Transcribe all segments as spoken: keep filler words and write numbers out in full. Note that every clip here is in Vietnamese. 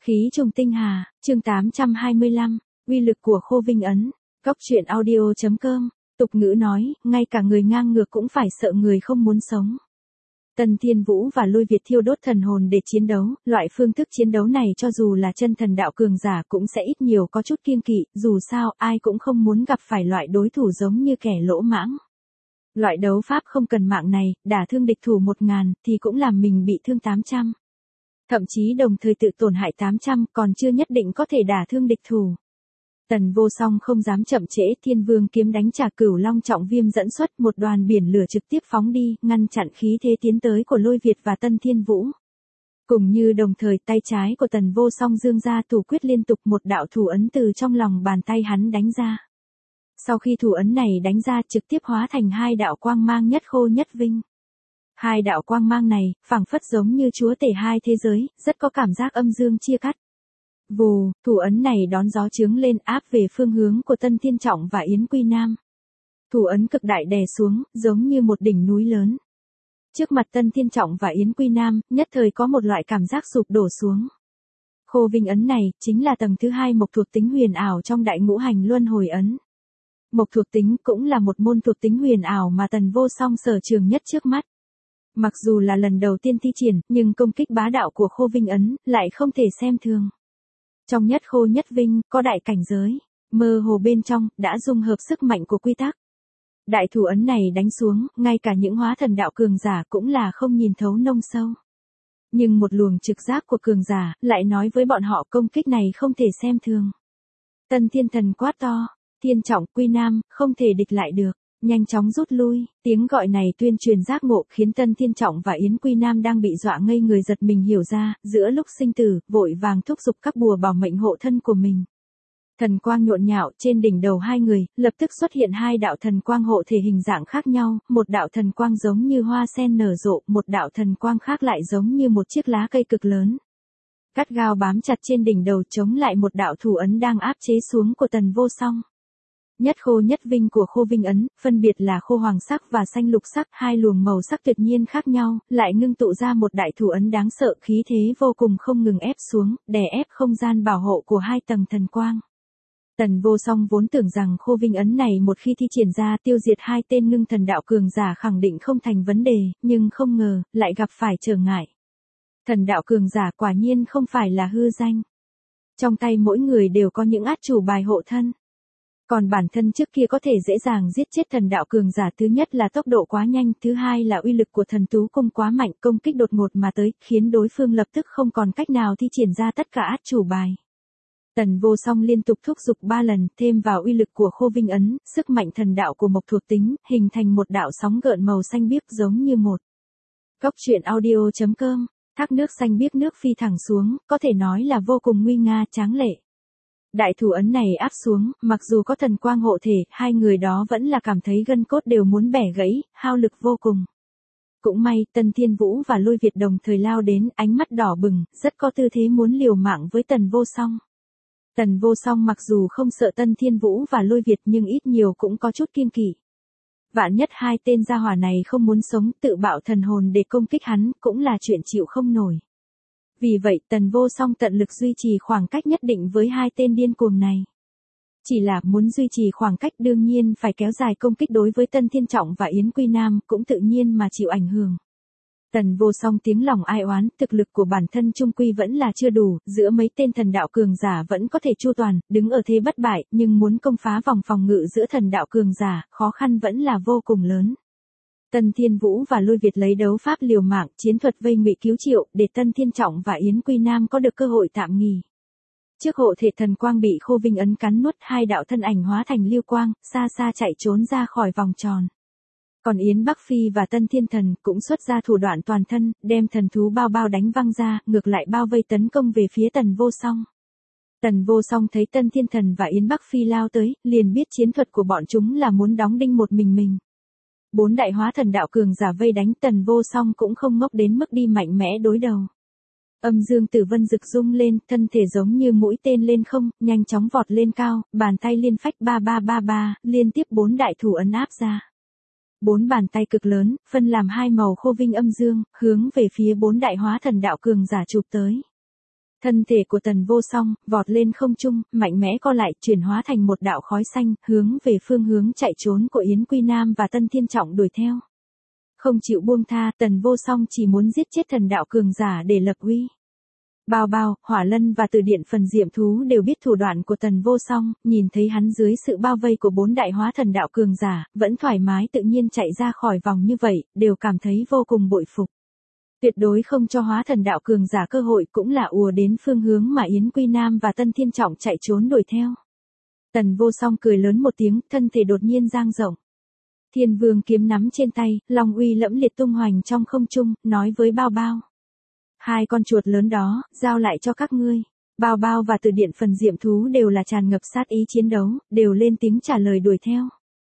Khí trùng tinh hà, chương tám trăm hai mươi lăm, uy lực của Khô Vinh Ấn. Cốc truyện audio chấm com, tục ngữ nói, ngay cả người ngang ngược cũng phải sợ người không muốn sống. Tân Thiên Vũ và Lôi Việt thiêu đốt thần hồn để chiến đấu, loại phương thức chiến đấu này cho dù là chân thần đạo cường giả cũng sẽ ít nhiều có chút kiêng kỵ, dù sao ai cũng không muốn gặp phải loại đối thủ giống như kẻ lỗ mãng. Loại đấu pháp không cần mạng này, đả thương địch thủ một ngàn thì cũng làm mình bị thương tám trăm. Thậm chí đồng thời tự tổn hại tám trăm còn chưa nhất định có thể đả thương địch thủ. Tần Vô Song không dám chậm trễ, Thiên Vương kiếm đánh trả Cửu Long trọng viêm dẫn xuất, một đoàn biển lửa trực tiếp phóng đi, ngăn chặn khí thế tiến tới của Lôi Việt và Tân Thiên Vũ. Cùng như đồng thời tay trái của Tần Vô Song dương ra thủ quyết liên tục, một đạo thủ ấn từ trong lòng bàn tay hắn đánh ra. Sau khi thủ ấn này đánh ra trực tiếp hóa thành hai đạo quang mang nhất khô nhất vinh. Hai đạo quang mang này, phảng phất giống như chúa tể hai thế giới, rất có cảm giác âm dương chia cắt. Vù, thủ ấn này đón gió chướng lên áp về phương hướng của Tân Thiên Trọng và Yến Quy Nam. Thủ ấn cực đại đè xuống, giống như một đỉnh núi lớn. Trước mặt Tân Thiên Trọng và Yến Quy Nam, nhất thời có một loại cảm giác sụp đổ xuống. Khô Vinh Ấn này, chính là tầng thứ hai mộc thuộc tính huyền ảo trong đại ngũ hành luân hồi ấn. Mộc thuộc tính cũng là một môn thuộc tính huyền ảo mà Tần Vô Song sở trường nhất trước mắt. Mặc dù là lần đầu tiên thi triển, nhưng công kích bá đạo của Khô Vinh Ấn lại không thể xem thường. Trong nhất khô nhất vinh, có đại cảnh giới, mơ hồ bên trong, đã dung hợp sức mạnh của quy tắc. Đại thủ ấn này đánh xuống, ngay cả những hóa thần đạo cường giả cũng là không nhìn thấu nông sâu. Nhưng một luồng trực giác của cường giả, lại nói với bọn họ công kích này không thể xem thường. Tân Thiên Thần quát to, Thiên Trọng, Quy Nam, không thể địch lại được. Nhanh chóng rút lui, tiếng gọi này tuyên truyền giác ngộ khiến Tân Thiên Trọng và Yến Quy Nam đang bị dọa ngây người giật mình hiểu ra, giữa lúc sinh tử, vội vàng thúc giục các bùa bảo mệnh hộ thân của mình. Thần quang nhộn nhạo trên đỉnh đầu hai người, lập tức xuất hiện hai đạo thần quang hộ thể hình dạng khác nhau, một đạo thần quang giống như hoa sen nở rộ, một đạo thần quang khác lại giống như một chiếc lá cây cực lớn. Cắt gao bám chặt trên đỉnh đầu chống lại một đạo thủ ấn đang áp chế xuống của Tần Vô Song. Nhất khô nhất vinh của Khô Vinh Ấn, phân biệt là khô hoàng sắc và xanh lục sắc, hai luồng màu sắc tuyệt nhiên khác nhau, lại ngưng tụ ra một đại thủ ấn đáng sợ, khí thế vô cùng không ngừng ép xuống, đè ép không gian bảo hộ của hai tầng thần quang. Tần Vô Song vốn tưởng rằng Khô Vinh Ấn này một khi thi triển ra tiêu diệt hai tên ngưng thần đạo cường giả khẳng định không thành vấn đề, nhưng không ngờ, lại gặp phải trở ngại. Thần đạo cường giả quả nhiên không phải là hư danh. Trong tay mỗi người đều có những át chủ bài hộ thân. Còn bản thân trước kia có thể dễ dàng giết chết thần đạo cường giả, thứ nhất là tốc độ quá nhanh, thứ hai là uy lực của thần tú cung quá mạnh, công kích đột ngột mà tới, khiến đối phương lập tức không còn cách nào thi triển ra tất cả át chủ bài. Tần Vô Song liên tục thúc giục ba lần, thêm vào uy lực của Khô Vinh Ấn, sức mạnh thần đạo của mộc thuộc tính, hình thành một đạo sóng gợn màu xanh biếc giống như một. Cốc truyện audio chấm com, thác nước xanh biếc nước phi thẳng xuống, có thể nói là vô cùng nguy nga tráng lệ. Đại thủ ấn này áp xuống, mặc dù có thần quang hộ thể, hai người đó vẫn là cảm thấy gân cốt đều muốn bẻ gãy, hao lực vô cùng. Cũng may, Tân Thiên Vũ và Lôi Việt đồng thời lao đến, ánh mắt đỏ bừng, rất có tư thế muốn liều mạng với Tần Vô Song. Tần Vô Song mặc dù không sợ Tân Thiên Vũ và Lôi Việt nhưng ít nhiều cũng có chút kiêng kỵ. Vạn nhất hai tên gia hỏa này không muốn sống, tự bạo thần hồn để công kích hắn, cũng là chuyện chịu không nổi. Vì vậy Tần Vô Song tận lực duy trì khoảng cách nhất định với hai tên điên cuồng này. Chỉ là muốn duy trì khoảng cách đương nhiên phải kéo dài công kích đối với Tân Thiên Trọng và Yến Quy Nam cũng tự nhiên mà chịu ảnh hưởng. Tần Vô Song tiếng lòng ai oán, thực lực của bản thân trung quy vẫn là chưa đủ, giữa mấy tên thần đạo cường giả vẫn có thể chu toàn, đứng ở thế bất bại, nhưng muốn công phá vòng phòng ngự giữa thần đạo cường giả, khó khăn vẫn là vô cùng lớn. Tân Thiên Vũ và Lôi Việt lấy đấu pháp liều mạng, chiến thuật vây ngụy cứu triệu, để Tân Thiên Trọng và Yến Quy Nam có được cơ hội tạm nghỉ. Trước hộ thể thần quang bị Khô Vinh Ấn cắn nuốt, hai đạo thân ảnh hóa thành lưu quang, xa xa chạy trốn ra khỏi vòng tròn. Còn Yến Bắc Phi và Tân Thiên Thần cũng xuất ra thủ đoạn toàn thân, đem thần thú bao bao đánh văng ra, ngược lại bao vây tấn công về phía Tần Vô Song. Tần Vô Song thấy Tân Thiên Thần và Yến Bắc Phi lao tới, liền biết chiến thuật của bọn chúng là muốn đóng đinh một mình mình. Bốn đại hóa thần đạo cường giả vây đánh, Tần Vô Song cũng không ngốc đến mức đi mạnh mẽ đối đầu. Âm dương tử vân rực rung lên, thân thể giống như mũi tên lên không, nhanh chóng vọt lên cao, bàn tay liên phách ba ba ba ba, liên tiếp bốn đại thủ ấn áp ra. Bốn bàn tay cực lớn, phân làm hai màu khô vinh âm dương, hướng về phía bốn đại hóa thần đạo cường giả chụp tới. Thân thể của Tần Vô Song vọt lên không trung, mạnh mẽ co lại, chuyển hóa thành một đạo khói xanh, hướng về phương hướng chạy trốn của Yến Quy Nam và Tân Thiên Trọng đuổi theo. Không chịu buông tha, Tần Vô Song chỉ muốn giết chết thần đạo cường giả để lập uy. Bao Bao, Hỏa Lân và Từ Điện Phần Diệm Thú đều biết thủ đoạn của Tần Vô Song, nhìn thấy hắn dưới sự bao vây của bốn đại hóa thần đạo cường giả, vẫn thoải mái tự nhiên chạy ra khỏi vòng như vậy, đều cảm thấy vô cùng bội phục. Tuyệt đối không cho hóa thần đạo cường giả cơ hội, cũng là ùa đến phương hướng mà Yến Quy Nam và Tân Thiên Trọng chạy trốn đuổi theo. Tần Vô Song cười lớn một tiếng, thân thể đột nhiên dang rộng. Thiên Vương kiếm nắm trên tay, long uy lẫm liệt tung hoành trong không trung, nói với Bao Bao. Hai con chuột lớn đó, giao lại cho các ngươi. Bao Bao và Từ Điện Phần Diệm Thú đều là tràn ngập sát ý chiến đấu, đều lên tiếng trả lời đuổi theo.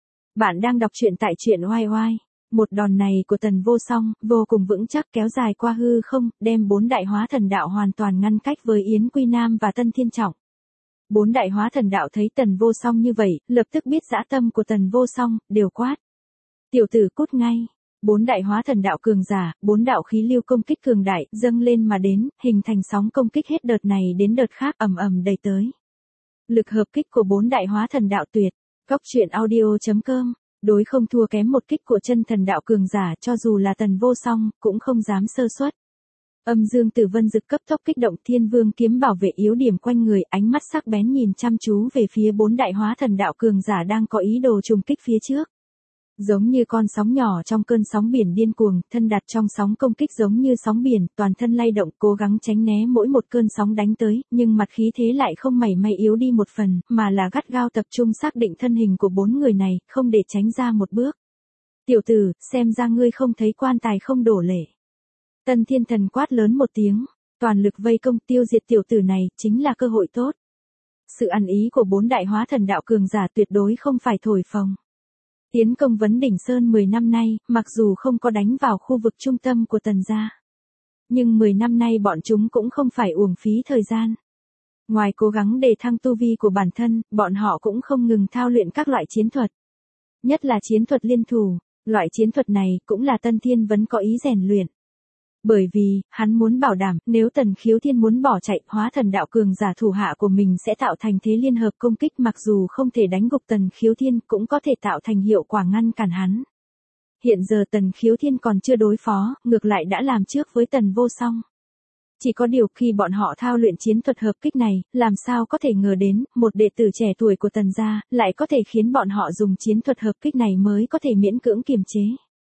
Bạn đang đọc truyện tại truyện oai oai. Một đòn này của Tần Vô Song, vô cùng vững chắc kéo dài qua hư không, đem bốn đại hóa thần đạo hoàn toàn ngăn cách với Yến Quy Nam và Tân Thiên Trọng. Bốn đại hóa thần đạo thấy Tần Vô Song như vậy, lập tức biết dã tâm của Tần Vô Song, đều quát. Tiểu tử cút ngay. Bốn đại hóa thần đạo cường giả, bốn đạo khí lưu công kích cường đại, dâng lên mà đến, hình thành sóng công kích hết đợt này đến đợt khác ầm ầm đầy tới. Lực hợp kích của bốn đại hóa thần đạo tuyệt. Góc truyện audio chấm com. Đối không thua kém một kích của chân thần đạo cường giả, cho dù là Tần Vô Song, cũng không dám sơ suất. Âm dương tử vân dực cấp tốc kích động, Thiên Vương kiếm bảo vệ yếu điểm quanh người, ánh mắt sắc bén nhìn chăm chú về phía bốn đại hóa thần đạo cường giả đang có ý đồ trùng kích phía trước. Giống như con sóng nhỏ trong cơn sóng biển điên cuồng, thân đặt trong sóng công kích giống như sóng biển, toàn thân lay động, cố gắng tránh né mỗi một cơn sóng đánh tới, nhưng mặt khí thế lại không mảy may yếu đi một phần, mà là gắt gao tập trung xác định thân hình của bốn người này, không để tránh ra một bước. Tiểu tử, xem ra ngươi không thấy quan tài không đổ lệ. Tân Thiên Thần quát lớn một tiếng, toàn lực vây công tiêu diệt tiểu tử này, chính là cơ hội tốt. Sự ăn ý của bốn đại hóa thần đạo cường giả tuyệt đối không phải thổi phồng. Tiến công Vấn Đỉnh Sơn mười năm nay, mặc dù không có đánh vào khu vực trung tâm của Tần gia, nhưng mười năm nay bọn chúng cũng không phải uổng phí thời gian. Ngoài cố gắng đề thăng tu vi của bản thân, bọn họ cũng không ngừng thao luyện các loại chiến thuật. Nhất là chiến thuật liên thủ, loại chiến thuật này cũng là Tân Thiên Vấn có ý rèn luyện. Bởi vì, hắn muốn bảo đảm, nếu Tần Khiếu Thiên muốn bỏ chạy, hóa thần đạo cường giả thủ hạ của mình sẽ tạo thành thế liên hợp công kích, mặc dù không thể đánh gục Tần Khiếu Thiên, cũng có thể tạo thành hiệu quả ngăn cản hắn. Hiện giờ Tần Khiếu Thiên còn chưa đối phó, ngược lại đã làm trước với Tần Vô Song. Chỉ có điều khi bọn họ thao luyện chiến thuật hợp kích này, làm sao có thể ngờ đến, một đệ tử trẻ tuổi của Tần gia, lại có thể khiến bọn họ dùng chiến thuật hợp kích này mới có thể miễn cưỡng kiềm chế.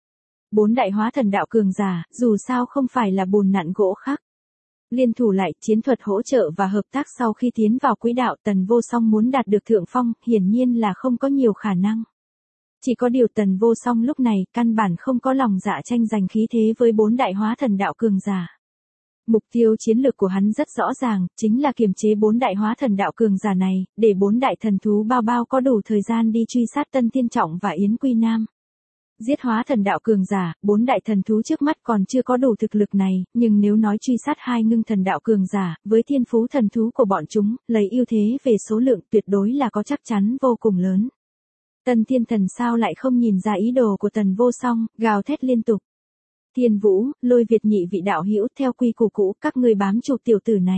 Bốn đại hóa thần đạo cường giả, dù sao không phải là bùn nặn gỗ khắc. Liên thủ lại, chiến thuật hỗ trợ và hợp tác sau khi tiến vào quỹ đạo, Tần Vô Song muốn đạt được thượng phong, hiển nhiên là không có nhiều khả năng. Chỉ có điều Tần Vô Song lúc này, căn bản không có lòng dạ tranh giành khí thế với bốn đại hóa thần đạo cường giả. Mục tiêu chiến lược của hắn rất rõ ràng, chính là kiềm chế bốn đại hóa thần đạo cường giả này, để bốn đại thần thú Bao Bao có đủ thời gian đi truy sát Tân Thiên Trọng và Yến Quy Nam. Giết hóa thần đạo cường giả, bốn đại thần thú trước mắt còn chưa có đủ thực lực này, nhưng nếu nói truy sát hai ngưng thần đạo cường giả, với thiên phú thần thú của bọn chúng, lấy ưu thế về số lượng tuyệt đối là có chắc chắn vô cùng lớn. Tân Thiên Thần sao lại không nhìn ra ý đồ của Tần Vô Song, gào thét liên tục. Thiên Vũ, Lôi Việt nhị vị đạo hữu, theo quy củ cũ, các ngươi bám trụ tiểu tử này.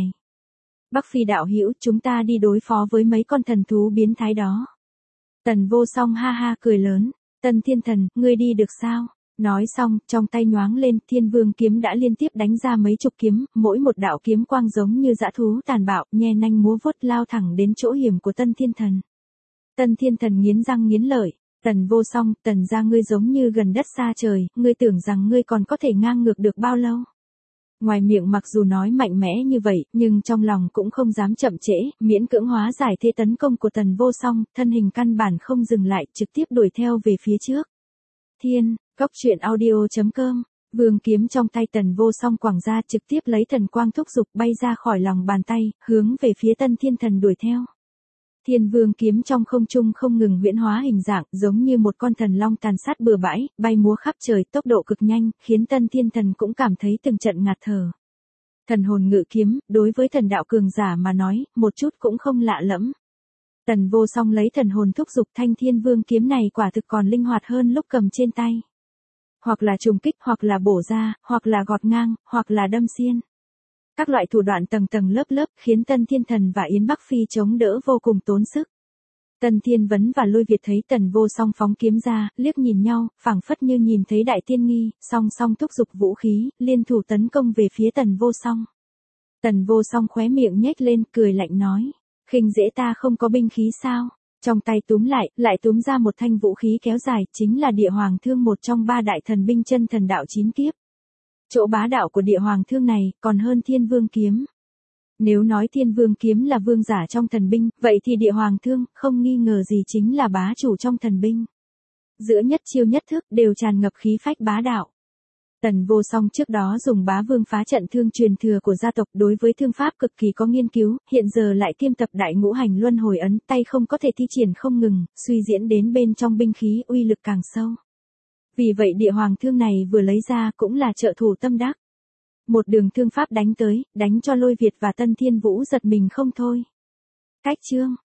Bắc Phi đạo hữu, chúng ta đi đối phó với mấy con thần thú biến thái đó. Tần Vô Song ha ha cười lớn. Tân Thiên Thần, ngươi đi được sao? Nói xong, trong tay nhoáng lên, Thiên Vương kiếm đã liên tiếp đánh ra mấy chục kiếm, mỗi một đạo kiếm quang giống như dã thú tàn bạo, nhe nanh múa vuốt lao thẳng đến chỗ hiểm của Tân Thiên Thần. Tân Thiên Thần nghiến răng nghiến lợi, Tần Vô Song, Tần gia ngươi giống như gần đất xa trời, ngươi tưởng rằng ngươi còn có thể ngang ngược được bao lâu? Ngoài miệng mặc dù nói mạnh mẽ như vậy, nhưng trong lòng cũng không dám chậm trễ, miễn cưỡng hóa giải thế tấn công của Tần Vô Song, thân hình căn bản không dừng lại, trực tiếp đuổi theo về phía trước. Thiên, góc truyện audio chấm com, vương kiếm trong tay Tần Vô Song quẳng ra, trực tiếp lấy thần quang thúc dục bay ra khỏi lòng bàn tay, hướng về phía Tân Thiên Thần đuổi theo. Thiên Vương kiếm trong không trung không ngừng huyễn hóa hình dạng, giống như một con thần long tàn sát bừa bãi, bay múa khắp trời, tốc độ cực nhanh, khiến Tân Thiên Thần cũng cảm thấy từng trận ngạt thở. Thần hồn ngự kiếm, đối với thần đạo cường giả mà nói, một chút cũng không lạ lẫm. Tần Vô Song lấy thần hồn thúc dục thanh Thiên Vương kiếm này quả thực còn linh hoạt hơn lúc cầm trên tay. Hoặc là trùng kích, hoặc là bổ ra, hoặc là gọt ngang, hoặc là đâm xiên. Các loại thủ đoạn tầng tầng lớp lớp khiến Tân Thiên Thần và Yến Bắc Phi chống đỡ vô cùng tốn sức. Tân Thiên Vấn và Lôi Việt thấy Tần Vô Song phóng kiếm ra, liếc nhìn nhau, phảng phất như nhìn thấy đại tiên nghi, song song thúc giục vũ khí, liên thủ tấn công về phía Tần Vô Song. Tần Vô Song khóe miệng nhếch lên, cười lạnh nói, khinh dễ ta không có binh khí sao? Trong tay túm lại, lại túm ra một thanh vũ khí kéo dài, chính là Địa Hoàng Thương, một trong ba đại thần binh chân thần đạo chín kiếp. Chỗ bá đạo của Địa Hoàng Thương này, còn hơn Thiên Vương Kiếm. Nếu nói Thiên Vương Kiếm là vương giả trong thần binh, vậy thì Địa Hoàng Thương, không nghi ngờ gì chính là bá chủ trong thần binh. Giữa nhất chiêu nhất thức, đều tràn ngập khí phách bá đạo. Tần Vô Song trước đó dùng bá vương phá trận thương truyền thừa của gia tộc, đối với thương pháp cực kỳ có nghiên cứu, hiện giờ lại kiêm tập đại ngũ hành luân hồi ấn, tay không có thể thi triển không ngừng, suy diễn đến bên trong binh khí uy lực càng sâu. Vì vậy Địa Hoàng Thương này vừa lấy ra cũng là trợ thủ tâm đắc. Một đường thương pháp đánh tới, đánh cho Lôi Việt và Tân Thiên Vũ giật mình không thôi. Cách chương